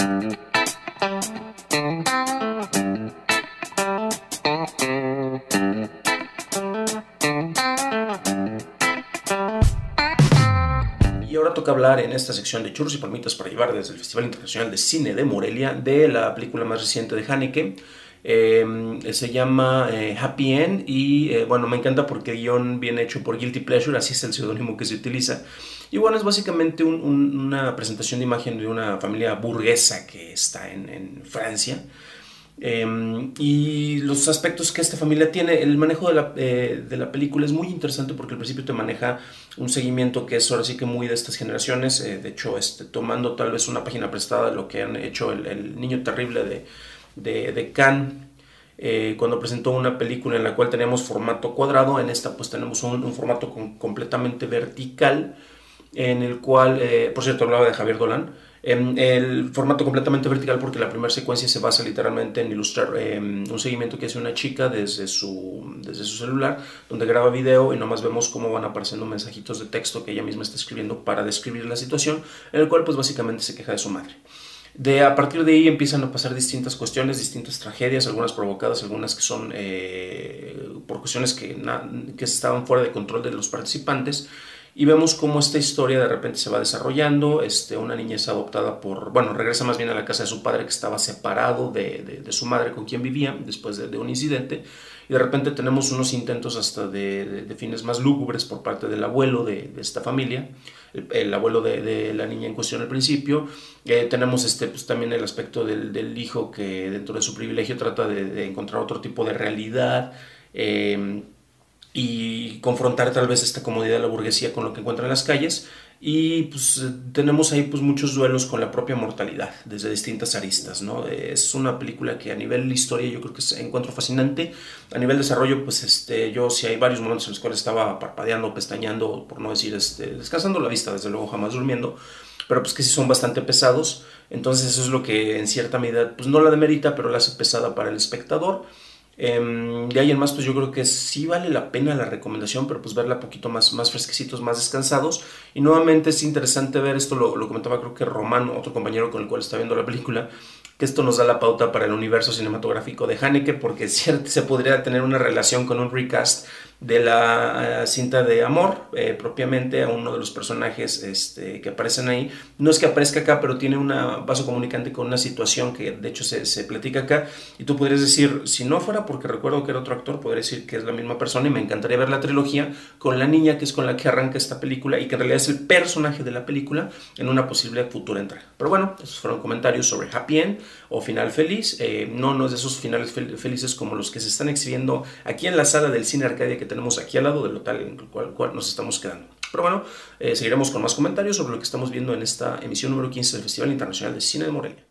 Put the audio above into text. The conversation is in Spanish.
Y ahora toca hablar en esta sección de churros y palmitas para llevar desde el Festival Internacional de Cine de Morelia de la película más reciente de Haneke. Se llama Happy End y bueno, me encanta porque guión bien hecho por Guilty Pleasure, así es el seudónimo que se utiliza. Y bueno, es básicamente una presentación de imagen de una familia burguesa que está en Francia. Y los aspectos que esta familia tiene, el manejo de la película es muy interesante porque al principio te maneja un seguimiento que es ahora sí que muy de estas generaciones, de hecho tomando tal vez una página prestada de lo que han hecho el Niño Terrible de Cannes, cuando presentó una película en la cual teníamos formato cuadrado. En esta pues tenemos un formato completamente vertical, en el cual, por cierto, hablaba de Javier Dolan. El formato completamente vertical porque la primera secuencia se basa literalmente en ilustrar un seguimiento que hace una chica desde su celular, donde graba video y nomás vemos cómo van apareciendo mensajitos de texto que ella misma está escribiendo para describir la situación, en el cual pues básicamente se queja de su madre. A partir de ahí empiezan a pasar distintas cuestiones, distintas tragedias, algunas provocadas, algunas que son por cuestiones que estaban fuera de control de los participantes. Y vemos cómo esta historia de repente se va desarrollando. Una niña es adoptada regresa más bien a la casa de su padre, que estaba separado de su madre con quien vivía después de un incidente. Y de repente tenemos unos intentos hasta de fines más lúgubres por parte del abuelo de esta familia, el abuelo de la niña en cuestión al principio. Tenemos pues, también el aspecto del hijo que dentro de su privilegio trata de encontrar otro tipo de realidad, y confrontar tal vez esta comodidad de la burguesía con lo que encuentra en las calles. Y pues tenemos ahí pues muchos duelos con la propia mortalidad desde distintas aristas, ¿no? Es una película que a nivel historia yo creo que encuentro fascinante. A nivel desarrollo pues yo sí hay varios momentos en los cuales estaba parpadeando, pestañeando, por no decir descansando la vista, desde luego jamás durmiendo, pero pues que sí son bastante pesados. Entonces eso es lo que en cierta medida pues no la demerita, pero la hace pesada para el espectador. De ahí en más pues yo creo que sí vale la pena la recomendación, pero pues verla un poquito más fresquecitos, más descansados. Y nuevamente es interesante ver esto, lo comentaba creo que Román, otro compañero con el cual está viendo la película, que esto nos da la pauta para el universo cinematográfico de Haneke, porque se podría tener una relación con un recast de la cinta de Amor, propiamente a uno de los personajes que aparecen ahí. No es que aparezca acá, pero tiene un vaso comunicante con una situación que de hecho se platica acá, y tú podrías decir, si no fuera porque recuerdo que era otro actor, podría decir que es la misma persona, y me encantaría ver la trilogía con la niña que es con la que arranca esta película y que en realidad es el personaje de la película en una posible futura entrega. Pero bueno, esos fueron comentarios sobre Happy End o final feliz. No es de esos finales felices como los que se están exhibiendo aquí en la sala del Cine Arcadia que tenemos aquí al lado del hotel en el cual nos estamos quedando. Pero bueno, seguiremos con más comentarios sobre lo que estamos viendo en esta emisión número 15 del Festival Internacional de Cine de Morelia.